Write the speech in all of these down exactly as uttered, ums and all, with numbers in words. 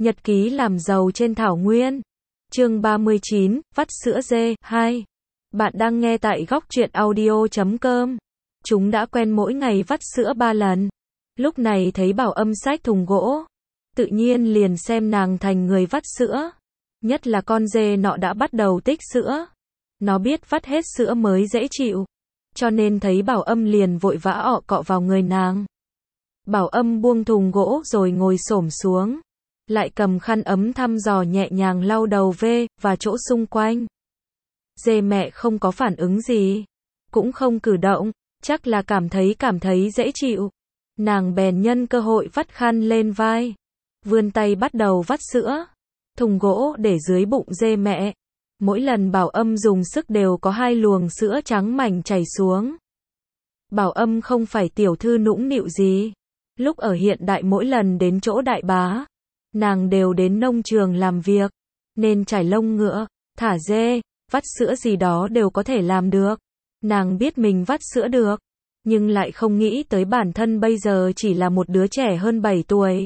Nhật ký làm giàu trên thảo nguyên. Chương ba mươi chín, vắt sữa dê. hai. Bạn đang nghe tại góc truyện audio chấm com. Chúng đã quen mỗi ngày vắt sữa ba lần. Lúc này thấy Bảo Âm xách thùng gỗ, tự nhiên liền xem nàng thành người vắt sữa. Nhất là con dê nọ đã bắt đầu tích sữa. Nó biết vắt hết sữa mới dễ chịu, cho nên thấy Bảo Âm liền vội vã ọ cọ vào người nàng. Bảo Âm buông thùng gỗ rồi ngồi xổm xuống, lại cầm khăn ấm thăm dò nhẹ nhàng lau đầu vê và chỗ xung quanh. Dê mẹ không có phản ứng gì, cũng không cử động, chắc là cảm thấy cảm thấy dễ chịu. Nàng bèn nhân cơ hội vắt khăn lên vai, vươn tay bắt đầu vắt sữa. Thùng gỗ để dưới bụng dê mẹ. Mỗi lần Bảo Âm dùng sức đều có hai luồng sữa trắng mảnh chảy xuống. Bảo Âm không phải tiểu thư nũng nịu gì. Lúc ở hiện đại mỗi lần đến chỗ đại bá, nàng đều đến nông trường làm việc, nên trải lông ngựa, thả dê, vắt sữa gì đó đều có thể làm được. Nàng biết mình vắt sữa được, nhưng lại không nghĩ tới bản thân bây giờ chỉ là một đứa trẻ hơn bảy tuổi.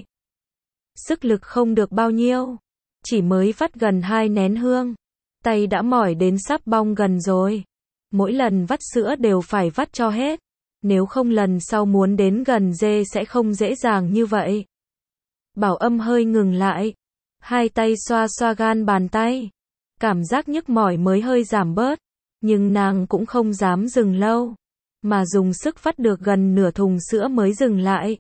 Sức lực không được bao nhiêu, chỉ mới vắt gần hai nén hương, tay đã mỏi đến sắp bong gần rồi. Mỗi lần vắt sữa đều phải vắt cho hết, nếu không lần sau muốn đến gần dê sẽ không dễ dàng như vậy. Bảo Âm hơi ngừng lại, hai tay xoa xoa gan bàn tay, cảm giác nhức mỏi mới hơi giảm bớt, nhưng nàng cũng không dám dừng lâu, mà dùng sức vắt được gần nửa thùng sữa mới dừng lại.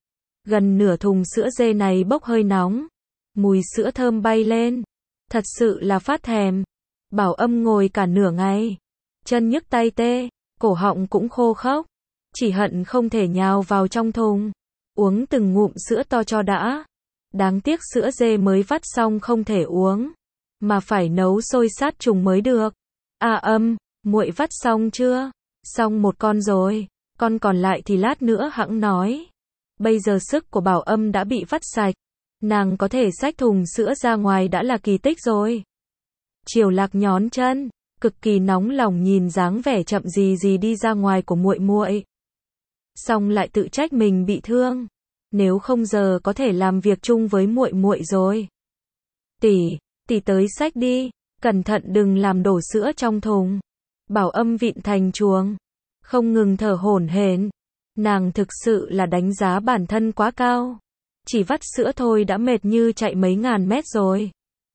Gần nửa thùng sữa dê này bốc hơi nóng, mùi sữa thơm bay lên, thật sự là phát thèm. Bảo Âm ngồi cả nửa ngày, chân nhức tay tê, cổ họng cũng khô khốc, chỉ hận không thể nhào vào trong thùng, uống từng ngụm sữa to cho đã. Đáng tiếc sữa dê mới vắt xong không thể uống, mà phải nấu sôi sát trùng mới được. À Âm, muội vắt xong chưa? Xong một con rồi, con còn lại thì lát nữa hẵng nói. Bây giờ sức của Bảo Âm đã bị vắt sạch, nàng có thể xách thùng sữa ra ngoài đã là kỳ tích rồi. Triều Lạc nhón chân, cực kỳ nóng lòng nhìn dáng vẻ chậm gì gì đi ra ngoài của muội muội. Xong lại tự trách mình bị thương, nếu không giờ có thể làm việc chung với muội muội rồi. Tỷ, tỷ tới xách đi, cẩn thận đừng làm đổ sữa trong thùng. Bảo Âm vịn thành chuồng, không ngừng thở hổn hển. Nàng thực sự là đánh giá bản thân quá cao, chỉ vắt sữa thôi đã mệt như chạy mấy ngàn mét rồi.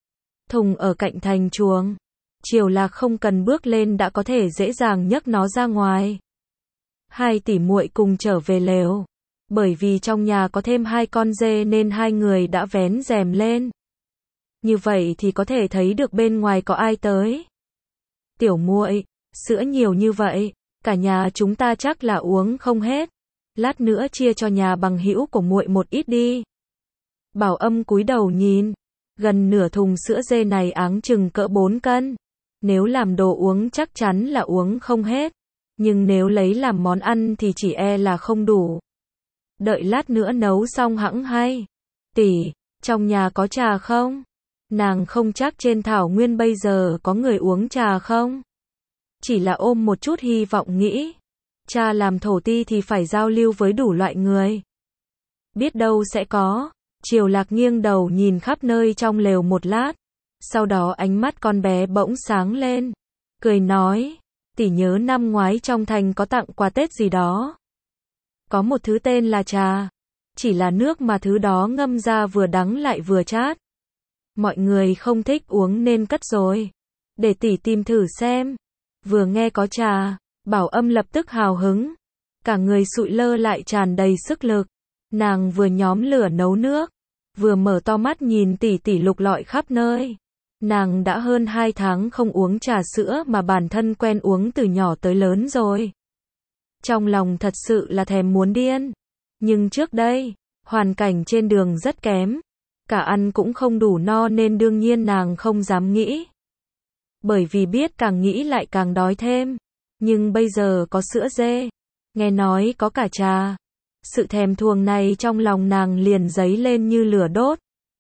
Thùng ở cạnh thành chuồng, Triều Lạc không cần bước lên đã có thể dễ dàng nhấc nó ra ngoài. Hai tỷ muội cùng trở về lều, bởi vì trong nhà có thêm hai con dê nên hai người đã vén rèm lên. Như vậy thì có thể thấy được bên ngoài có ai tới. Tiểu muội, sữa nhiều như vậy, cả nhà chúng ta chắc là uống không hết. Lát nữa chia cho nhà bằng hữu của muội một ít đi. Bảo Âm cúi đầu nhìn, gần nửa thùng sữa dê này áng chừng cỡ bốn cân. Nếu làm đồ uống chắc chắn là uống không hết, nhưng nếu lấy làm món ăn thì chỉ e là không đủ. Đợi lát nữa nấu xong hẵng hay. Tỷ, trong nhà có trà không? Nàng không chắc trên thảo nguyên bây giờ có người uống trà không? Chỉ là ôm một chút hy vọng nghĩ, cha làm thổ ti thì phải giao lưu với đủ loại người. Biết đâu sẽ có. Triều Lạc nghiêng đầu nhìn khắp nơi trong lều một lát, sau đó ánh mắt con bé bỗng sáng lên, cười nói, tỷ nhớ năm ngoái trong thành có tặng quà Tết gì đó. Có một thứ tên là trà, chỉ là nước mà thứ đó ngâm ra vừa đắng lại vừa chát. Mọi người không thích uống nên cất rồi. Để tỷ tìm thử xem. Vừa nghe có trà, Bảo Âm lập tức hào hứng, cả người sụi lơ lại tràn đầy sức lực. Nàng vừa nhóm lửa nấu nước, vừa mở to mắt nhìn tỷ tỷ lục lọi khắp nơi. Nàng đã hơn hai tháng không uống trà sữa mà bản thân quen uống từ nhỏ tới lớn rồi. Trong lòng thật sự là thèm muốn điên. Nhưng trước đây, hoàn cảnh trên đường rất kém, cả ăn cũng không đủ no nên đương nhiên nàng không dám nghĩ. Bởi vì biết càng nghĩ lại càng đói thêm. Nhưng bây giờ có sữa dê, nghe nói có cả trà, sự thèm thuồng này trong lòng nàng liền dấy lên như lửa đốt.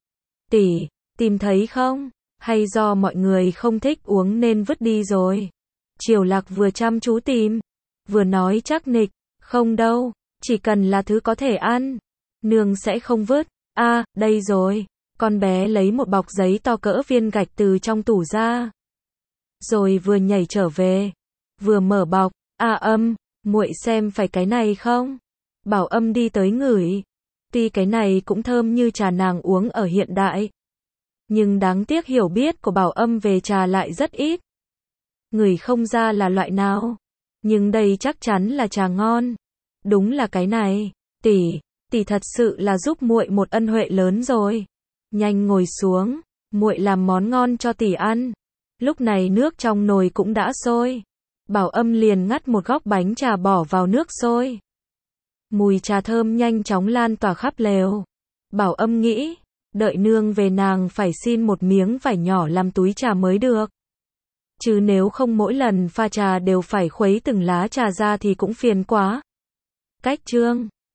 Tỷ, tìm thấy không? Hay do mọi người không thích uống nên vứt đi rồi? Triều Lạc vừa chăm chú tìm, vừa nói chắc nịch, không đâu, chỉ cần là thứ có thể ăn, nương sẽ không vứt. À, đây rồi. Con bé lấy một bọc giấy to cỡ viên gạch từ trong tủ ra. Rồi vừa nhảy trở về, vừa mở bọc. À Âm, muội xem phải cái này không? Bảo Âm đi tới ngửi. Tuy cái này cũng thơm như trà nàng uống ở hiện đại. Nhưng đáng tiếc hiểu biết của Bảo Âm về trà lại rất ít. Ngửi không ra là loại nào. Nhưng đây chắc chắn là trà ngon. Đúng là cái này. Tỷ, tỷ thật sự là giúp muội một ân huệ lớn rồi. Nhanh ngồi xuống, muội làm món ngon cho tỷ ăn. Lúc này nước trong nồi cũng đã sôi. Bảo Âm liền ngắt một góc bánh trà bỏ vào nước sôi. Mùi trà thơm nhanh chóng lan tỏa khắp lều. Bảo Âm nghĩ, đợi nương về nàng phải xin một miếng vải nhỏ làm túi trà mới được. Chứ nếu không mỗi lần pha trà đều phải khuấy từng lá trà ra thì cũng phiền quá. Cách chương